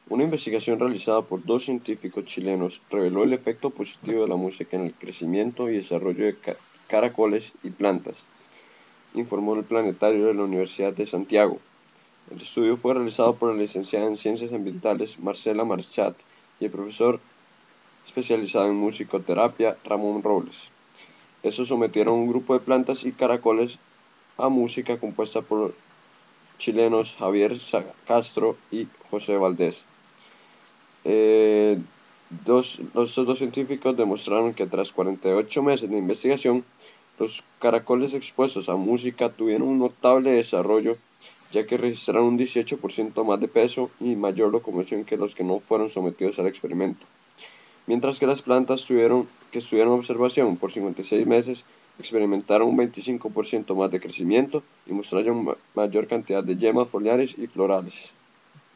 Una investigación realizada por dos científicos chilenos reveló el efecto positivo de la música en el crecimiento y desarrollo de caracoles y plantas, informó el Planetario de la Universidad de Santiago. El estudio fue realizado por la licenciada en Ciencias Ambientales Marcela Marchat y el profesor especializado en musicoterapia Ramón Robles. Estos sometieron a un grupo de plantas y caracoles a música compuesta por chilenos Javier Castro y José Valdés. Estos dos científicos demostraron que tras 48 meses de investigación, los caracoles expuestos a música tuvieron un notable desarrollo, ya que registraron un 18% más de peso y mayor locomoción que los que no fueron sometidos al experimento. Mientras que las plantas que estuvieron en observación por 56 meses experimentaron un 25% más de crecimiento y mostraron mayor cantidad de yemas foliares y florales.